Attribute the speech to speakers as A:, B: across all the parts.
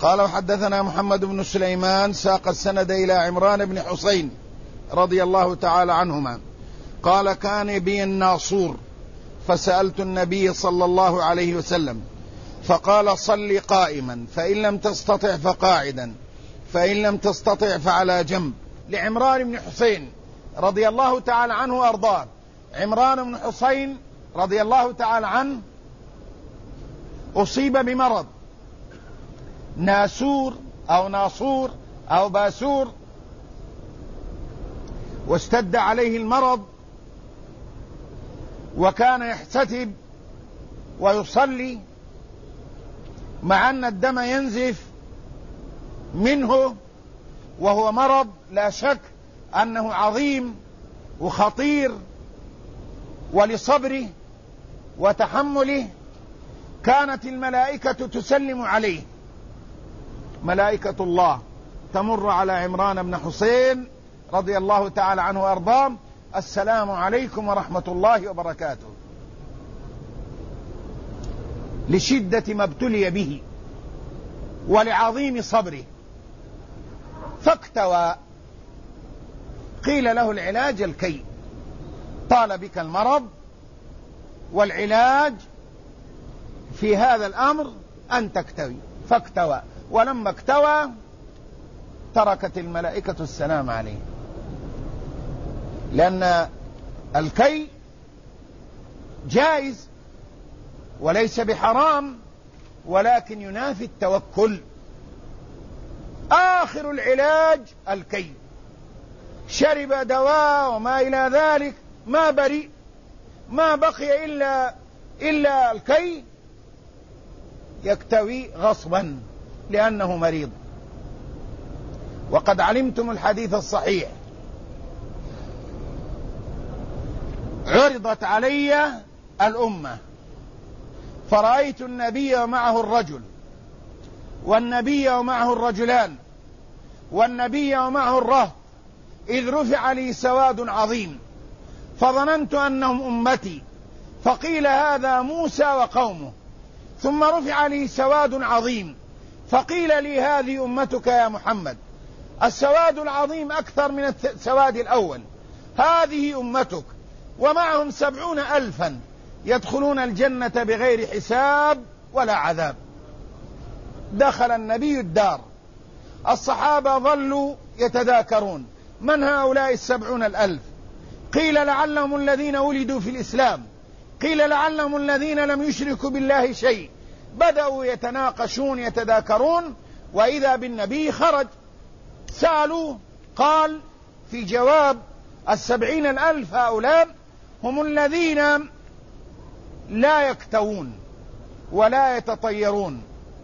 A: قال وحدثنا محمد بن سليمان ساق السند إلى عمران بن حسين رضي الله تعالى عنهما قال كان بي الناصور فسألت النبي صلى الله عليه وسلم فقال صل قائما فإن لم تستطع فقاعدا فإن لم تستطع فعلى جنب. لعمران بن حسين رضي الله تعالى عنه وأرضاه. عمران بن حسين رضي الله تعالى عنه أصيب بمرض ناسور أو باسور، واشتد عليه المرض وكان يحتسب ويصلي مع أن الدم ينزف منه، وهو مرض لا شك أنه عظيم وخطير، ولصبره وتحمله كانت الملائكة تسلم عليه، ملائكة الله تمر على عمران بن حسين رضي الله تعالى عنه وأرضاه: السلام عليكم ورحمة الله وبركاته، لشدة ما ابتلي به ولعظيم صبره. فاكتوى، قيل له العلاج الكي، طال بك المرض والعلاج في هذا الأمر أن تكتوي. فاكتوى، ولما اكتوى تركت الملائكة السلام عليه، لأن الكي جائز وليس بحرام، ولكن ينافي التوكل. آخر العلاج الكي، شرب دواء وما إلى ذلك ما بريء، ما بقي إلا الكي، يكتوي غصبا لأنه مريض. وقد علمتم الحديث الصحيح: عرضت علي الأمة فرأيت النبي ومعه الرجل، والنبي ومعه الرجلان، والنبي ومعه الرهط، إذ رفع لي سواد عظيم فظننت أنهم أمتي، فقيل هذا موسى وقومه، ثم رفع لي سواد عظيم فقيل لي هذه أمتك يا محمد. السواد العظيم أكثر من السواد الأول، هذه أمتك، ومعهم 70,000 يدخلون الجنة بغير حساب ولا عذاب. دخل النبي الدار، الصحابة ظلوا يتذاكرون: من هؤلاء 70,000؟ قيل لعلهم الذين ولدوا في الإسلام، قيل لعلهم الذين لم يشركوا بالله شيء. بدأوا يتناقشون يتذاكرون، وإذا بالنبي خرج. سألوا، قال في جواب: 70,000 هؤلاء هم الذين لا يكتوون ولا يتطيرون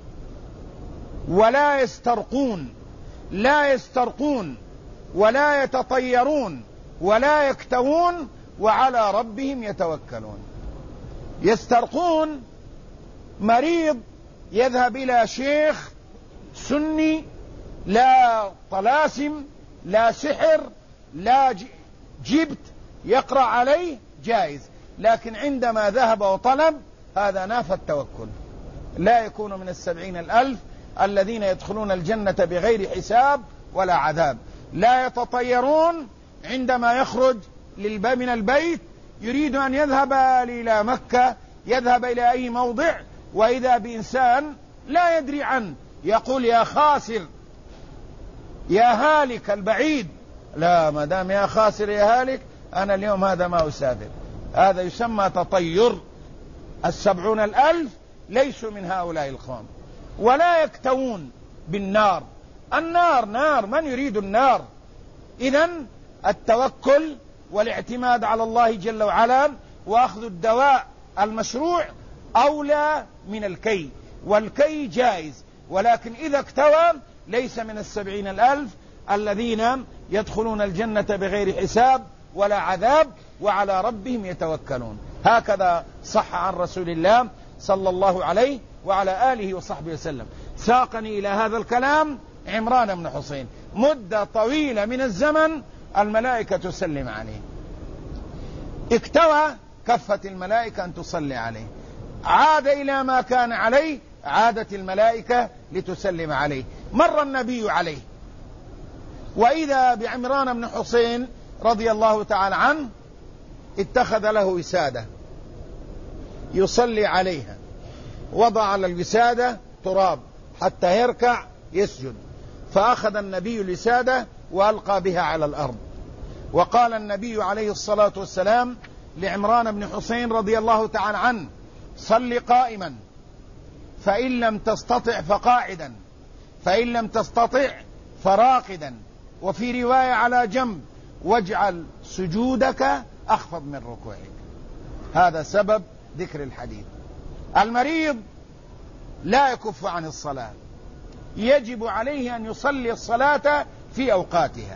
A: ولا يسترقون، لا يسترقون ولا يتطيرون ولا يكتوون، وعلى ربهم يتوكلون. يسترقون مريض يذهب إلى شيخ سني، لا طلاسم لا سحر لا جبت يقرأ عليه، جائز، لكن عندما ذهب وطلب هذا نافى التوكل. لا يكون من 70,000 الذين يدخلون الجنة بغير حساب ولا عذاب. لا يتطيرون، عندما يخرج من البيت يريد أن يذهب إلى مكة، يذهب إلى أي موضع، وإذا بإنسان لا يدري عنه يقول: يا خاسر يا هالك البعيد. لا، ما دام يا خاسر يا هالك أنا اليوم هذا ما أسافر. هذا يسمى تطير. 70,000 ليسوا من هؤلاء القوم. ولا يكتوون بالنار، النار نار، من يريد النار؟ إذن التوكل والاعتماد على الله جل وعلا وأخذ الدواء المشروع أولى من الكي، والكي جائز، ولكن إذا اكتوى ليس من 70,000 الذين يدخلون الجنة بغير حساب ولا عذاب وعلى ربهم يتوكلون. هكذا صح عن رسول الله صلى الله عليه وعلى آله وصحبه وسلم. ساقني إلى هذا الكلام عمران بن حسين، مدة طويلة من الزمن الملائكة تسلم عليه، اكتوى، كفت الملائكة أن تصلي عليه، عاد إلى ما كان عليه عادت الملائكة لتسلم عليه. مر النبي عليه وإذا بعمران بن حسين رضي الله تعالى عنه اتخذ له وسادة يصلي عليها، وضع على الوسادة تراب حتى يركع يسجد، فأخذ النبي الوسادة وألقى بها على الأرض. وقال النبي عليه الصلاة والسلام لعمران بن حسين رضي الله تعالى عنه: صل قائما، فإن لم تستطع فقاعدا، فإن لم تستطع فراقدا، وفي رواية على جنب، واجعل سجودك أخفض من ركوعك. هذا سبب ذكر الحديث. المريض لا يكف عن الصلاة، يجب عليه أن يصلي الصلاة في أوقاتها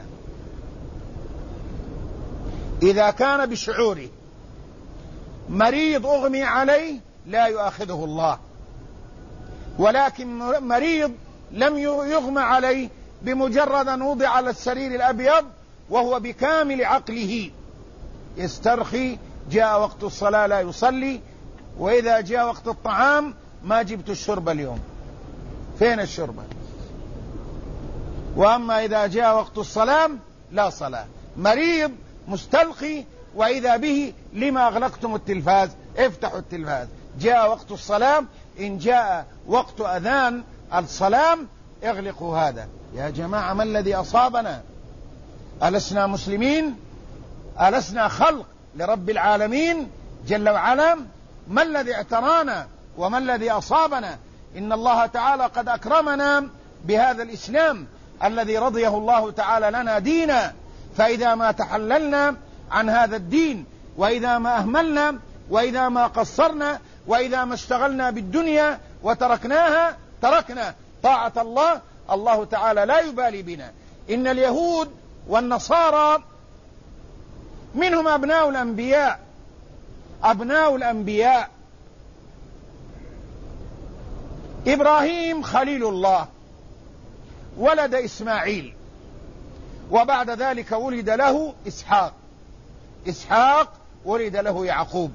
A: إذا كان بشعوره. مريض أغمي عليه لا يؤاخذه الله، ولكن مريض لم يغمى عليه، بمجرد أن وضع على السرير الأبيض وهو بكامل عقله يسترخي، جاء وقت الصلاة لا يصلي، وإذا جاء وقت الطعام: ما جبت الشرب اليوم، فين الشربة؟ وأما إذا جاء وقت الصلاة لا صلاة. مريض مستلقي وإذا به: لما أغلقتم التلفاز؟ افتحوا التلفاز، جاء وقت الصلاة. إن جاء وقت أذان الصلاة اغلقوا هذا. يا جماعة، ما الذي أصابنا؟ ألسنا مسلمين؟ ألسنا خلق لرب العالمين جل وعلا؟ ما الذي اعترانا وما الذي أصابنا؟ إن الله تعالى قد أكرمنا بهذا الإسلام الذي رضيه الله تعالى لنا دينا، فإذا ما تحللنا عن هذا الدين، وإذا ما أهملنا، وإذا ما قصرنا، وإذا ما اشتغلنا بالدنيا وتركناها، تركنا طاعة الله، الله تعالى لا يبالي بنا. إن اليهود والنصارى منهم أبناء الأنبياء، أبناء الأنبياء. إبراهيم خليل الله ولد إسماعيل، وبعد ذلك ولد له إسحاق، إسحاق ولد له يعقوب،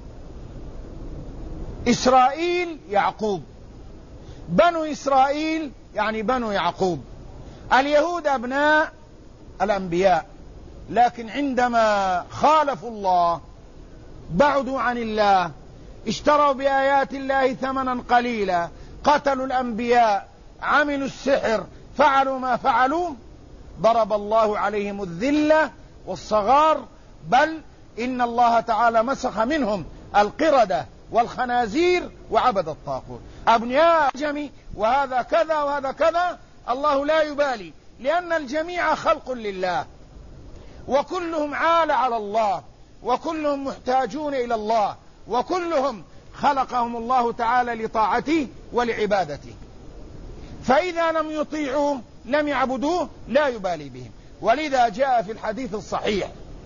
A: إسرائيل يعقوب، بنو إسرائيل يعني بنو يعقوب. اليهود أبناء الأنبياء، لكن عندما خالفوا الله، بعدوا عن الله، اشتروا بآيات الله ثمنا قليلا، قتلوا الأنبياء، عملوا السحر، فعلوا ما فعلوا، ضرب الله عليهم الذلة والصغار، بل إن الله تعالى مسخ منهم القردة والخنازير وعبد الطاغوت. أبناء جميع، وهذا كذا وهذا كذا، الله لا يبالي، لأن الجميع خلق لله، وكلهم عال على الله، وكلهم محتاجون إلى الله، وكلهم خلقهم الله تعالى لطاعته ولعبادته، فإذا لم يطيعوه لم يعبدوه لا يبالي بهم. ولذا جاء في الحديث الصحيح: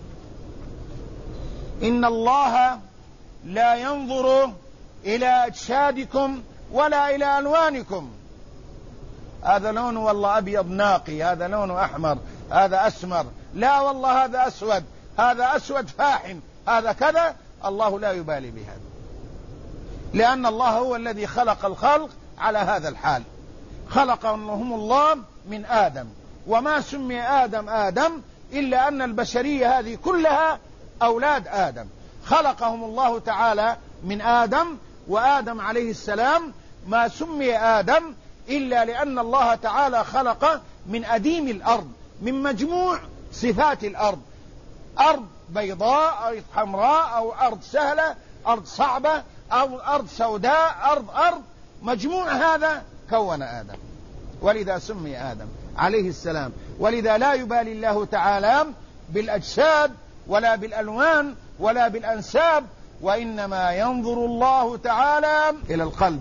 A: إن الله لا ينظر إلى أجسادكم ولا إلى ألوانكم، هذا لونه والله أبيض ناقي، هذا لونه أحمر، هذا أسمر، لا والله هذا أسود، هذا أسود فاحم، هذا كذا. الله لا يبالي بهذا، لأن الله هو الذي خلق الخلق على هذا الحال. خلقهم الله من آدم، وما سمي آدم آدم إلا أن البشرية هذه كلها أولاد آدم. خلقهم الله تعالى من آدم، وآدم عليه السلام ما سمي آدم إلا لأن الله تعالى خلق من أديم الأرض، من مجموع صفات الأرض، أرض بيضاء أو حمراء أو أرض سهلة، أرض صعبة أو أرض سوداء، أرض مجموع هذا كون آدم، ولذا سمي آدم عليه السلام. ولذا لا يبالي الله تعالى بالأجساد ولا بالألوان ولا بالأنساب، وإنما ينظر الله تعالى إلى القلب،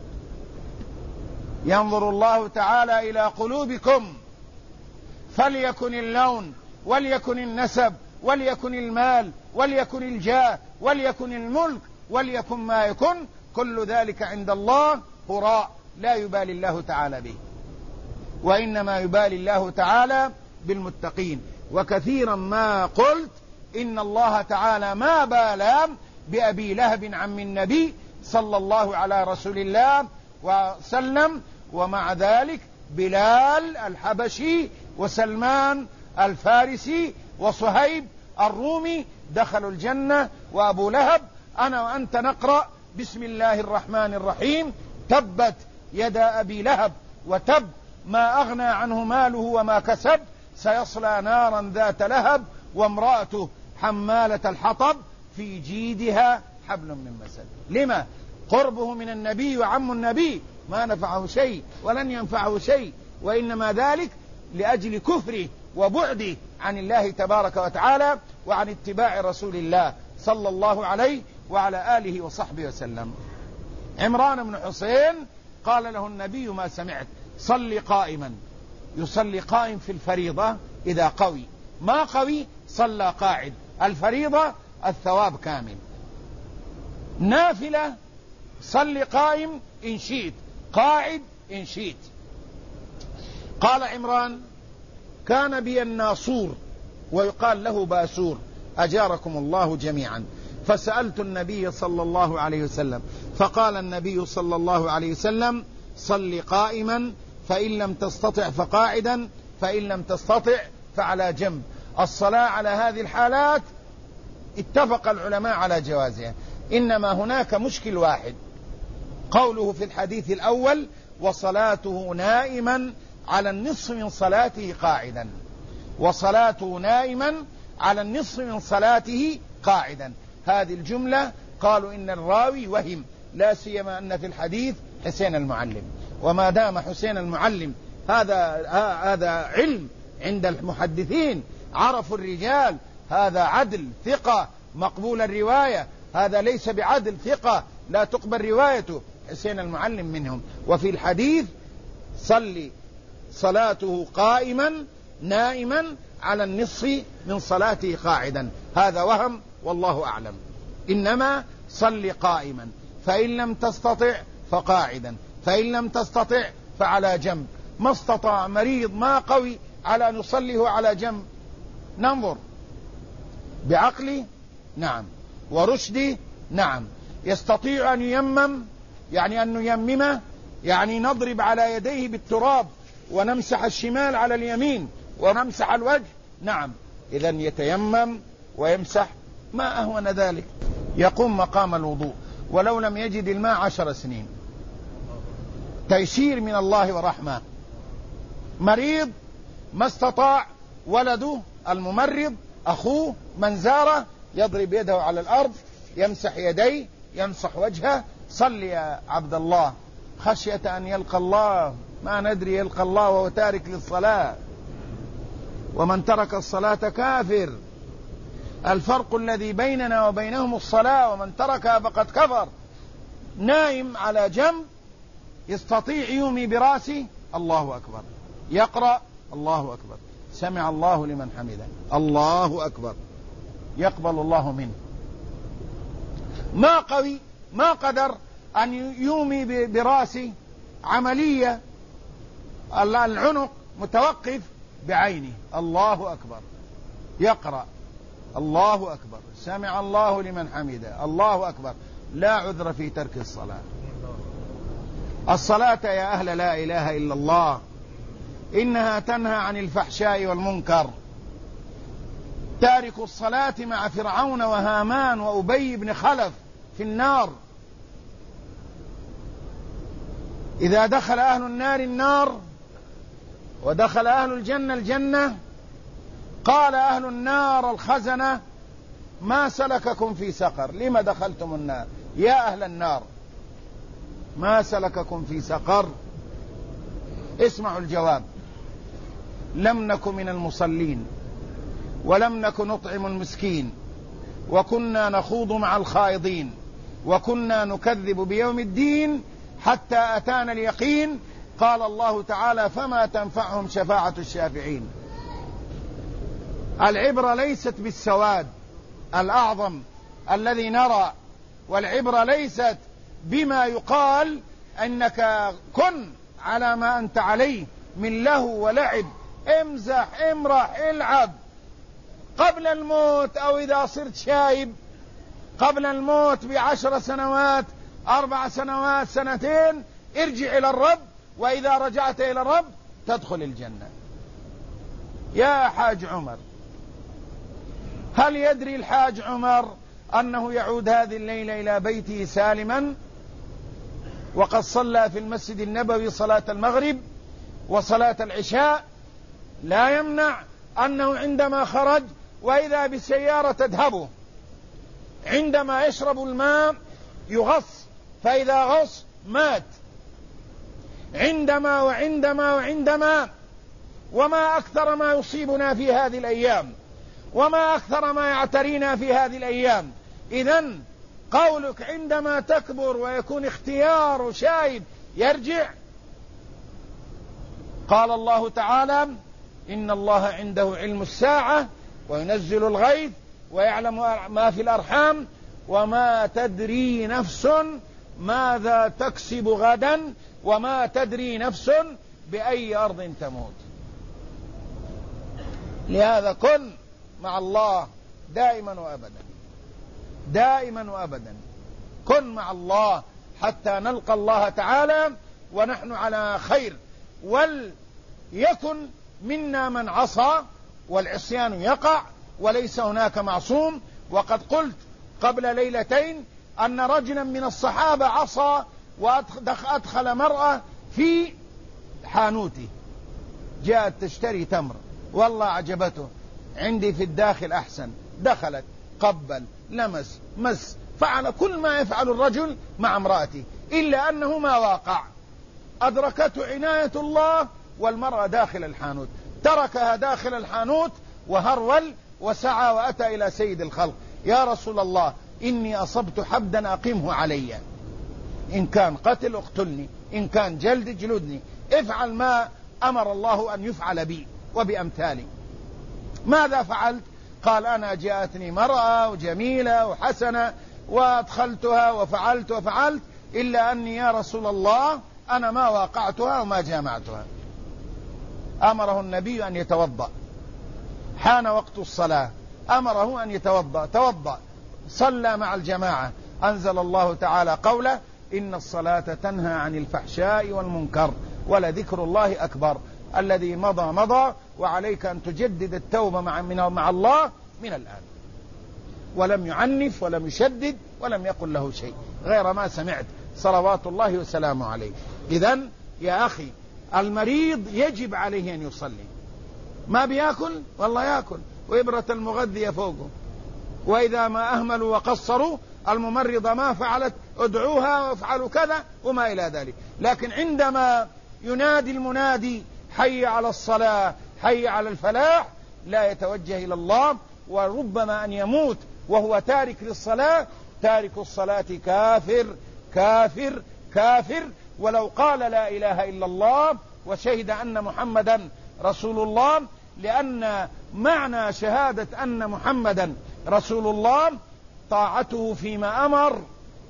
A: ينظر الله تعالى إلى قلوبكم، فليكن اللون وليكن النسب وليكن المال وليكن الجاه وليكن الملك وليكن ما يكن، كل ذلك عند الله هراء لا يبالي الله تعالى به، وإنما يبالي الله تعالى بالمتقين. وكثيرا ما قلت إن الله تعالى ما بالى بأبي لهب عم النبي صلى الله على رسول الله وسلم. ومع ذلك بلال الحبشي وسلمان الفارسي وصهيب الرومي دخلوا الجنة، وأبو لهب أنا وأنت نقرأ بسم الله الرحمن الرحيم تبت يدا أبي لهب وتب ما أغنى عنه ماله وما كسب سيصلى نارا ذات لهب وامرأته حمالة الحطب في جيدها حبل من مسد. لما؟ قربه من النبي وعم النبي ما نفعه شيء ولن ينفعه شيء، وإنما ذلك لأجل كفره وبعده عن الله تبارك وتعالى وعن اتباع رسول الله صلى الله عليه وعلى آله وصحبه وسلم. عمران بن حسين قال له النبي ما سمعت صل قائما، يصلي قائم في الفريضة إذا قوي، ما قوي صلى قاعد، الفريضة الثواب كامل. نافلة صل قائم إن شئت، قاعد إن شئت. قال عمران كان بي الناصور ويقال له باسور أجاركم الله جميعا، فسألت النبي صلى الله عليه وسلم فقال النبي صلى الله عليه وسلم صل قائما فإن لم تستطع فقاعدا فإن لم تستطع فعلى جنب. الصلاة على هذه الحالات اتفق العلماء على جوازها، إنما هناك مشكل واحد، قوله في الحديث الأول وصلاته نائما على النصف من صلاته قاعدا، وصلاته نائما على النصف من صلاته قاعدا. هذه الجملة قالوا إن الراوي وهم، لا سيما أن في الحديث حسين المعلم، وما دام حسين المعلم هذا علم عند المحدثين، عرفوا الرجال، هذا عدل ثقة مقبول الرواية، هذا ليس بعدل ثقة لا تقبل روايته، حسين المعلم منهم. وفي الحديث صلاته قائما نائما على النصف من صلاته قاعدا، هذا وهم والله أعلم. إنما صل قائما فإن لم تستطع فقاعدا فإن لم تستطع فعلى جنب. ما استطاع مريض ما قوي على أن يصليه على جنب، ننظر بعقلي نعم ورشدي نعم. يستطيع أن ييمم، يعني أن نيممه، يعني نضرب على يديه بالتراب ونمسح الشمال على اليمين ونمسح الوجه، نعم، إذا يتيمم ويمسح ما أهون ذلك، يقوم مقام الوضوء ولو لم يجد الماء 10 سنين. تيسير من الله ورحمة. مريض ما استطاع، ولده الممرض أخوه من زاره يضرب يده على الأرض يمسح يديه يمسح وجهه. صل يا عبد الله خشية أن يلقى الله، ما ندري يلقى الله وهو تارك للصلاة، ومن ترك الصلاة كافر. الفرق الذي بيننا وبينهم الصلاة، ومن تركها فقد كفر. نائم على جنب يستطيع يومي براسه الله أكبر، يقرأ الله أكبر، سمع الله لمن حمده، الله أكبر، يقبل الله منه. ما قوي ما قدر أن يومي براسه عملية، العنق متوقف بعينه، الله أكبر، يقرأ الله أكبر، سمع الله لمن حمده، الله أكبر، لا عذر في ترك الصلاة. الصلاة يا أهل لا إله إلا الله إنها تنهى عن الفحشاء والمنكر. تارك الصلاة مع فرعون وهامان وأبي بن خلف في النار. إذا دخل أهل النار النار ودخل أهل الجنة الجنة، قال أهل النار الخزنة ما سلككم في سقر، لما دخلتم النار يا أهل النار، ما سلككم في سقر؟ اسمعوا الجواب: لم نكن من المصلين ولم نكن نطعم المسكين وكنا نخوض مع الخائضين وكنا نكذب بيوم الدين حتى أتانا اليقين. قال الله تعالى: فما تنفعهم شفاعة الشافعين. العبرة ليست بالسواد الأعظم الذي نرى، والعبرة ليست بما يقال أنك كن على ما أنت عليه من لهو ولعب، امزح امرح العب قبل الموت، أو إذا صرت شايب قبل الموت ب10 سنوات 4 سنوات 2 سنين ارجع إلى الرب، وإذا رجعت إلى الرب تدخل الجنة. يا حاج عمر، هل يدري الحاج عمر أنه يعود هذه الليلة إلى بيته سالما، وقد صلى في المسجد النبوي صلاة المغرب وصلاة العشاء؟ لا يمنع أنه عندما خرج وإذا بسيارة تذهبه، عندما يشرب الماء يغص، فإذا غص مات. عندما وما أكثر ما يصيبنا في هذه الأيام، وما أكثر ما يعترينا في هذه الأيام. إذن قولك عندما تكبر ويكون اختيار شايب يرجع، قال الله تعالى: إن الله عنده علم الساعة وينزل الغيث ويعلم ما في الأرحام وما تدري نفس ماذا تكسب غدا وما تدري نفس بأي أرض تموت. لهذا كن مع الله دائما وأبدا، دائما وأبدا كن مع الله حتى نلقى الله تعالى ونحن على خير. وليكن منا من عصى، والعصيان يقع وليس هناك معصوم. وقد قلت قبل ليلتين أن رجلا من الصحابة عصى وأدخل مرأة في حانوته، جاءت تشتري تمر، والله عجبته، عندي في الداخل أحسن. دخلت، قبل، لمس، مس، فعل كل ما يفعل الرجل مع امرأته، إلا أنه ما واقع. أدركته عناية الله والمرأة داخل الحانوت، تركها داخل الحانوت وهرول وسعى وأتى إلى سيد الخلق: يا رسول الله، إني أصبت حدا أقيمه علي، إن كان قتل اقتلني، إن كان جلد جلدني، افعل ما أمر الله أن يفعل بي وبأمثالي. ماذا فعلت؟ قال: أنا جاءتني مرأة جميلة وحسنة وأدخلتها وفعلت، إلا أني يا رسول الله أنا ما واقعتها وما جامعتها. أمره النبي أن يتوضأ، حان وقت الصلاة، أمره أن يتوضأ، توضأ، صلى مع الجماعة. أنزل الله تعالى قوله: إن الصلاة تنهى عن الفحشاء والمنكر ولذكر الله أكبر. الذي مضى، وعليك أن تجدد التوبة مع الله من الآن. ولم يعنف ولم يشدد ولم يقل له شيء غير ما سمعت، صلوات الله وسلامه عليه. إذن يا أخي، المريض يجب عليه أن يصلي. ما بيأكل والله يأكل، وإبرة المغذية فوقه. وإذا ما أهملوا وقصروا، الممرضة ما فعلت ادعوها وافعلوا كذا وما إلى ذلك. لكن عندما ينادي المنادي: حي على الصلاة، حي على الفلاح، لا يتوجه إلى الله. وربما أن يموت وهو تارك للصلاة. تارك الصلاة كافر كافر كافر، ولو قال لا إله إلا الله وشهد أن محمدا رسول الله. لأن معنى شهادة أن محمدا رسول الله طاعته فيما أمر،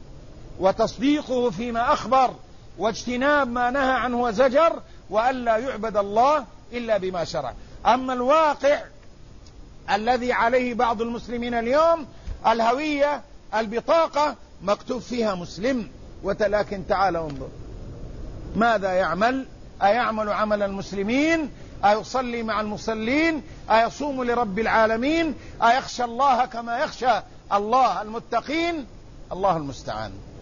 A: وتصديقه فيما أخبر، واجتناب ما نهى عنه وزجر، وألا يعبد الله إلا بما شرع. أما الواقع الذي عليه بعض المسلمين اليوم، الهوية، البطاقة مكتوب فيها مسلم، ولكن تعال انظر ماذا يعمل. أيعمل عمل المسلمين؟ أيصلي مع المصلين؟ أيصوم لرب العالمين؟ أيخشى الله كما يخشى الله المتقين؟ الله المستعان.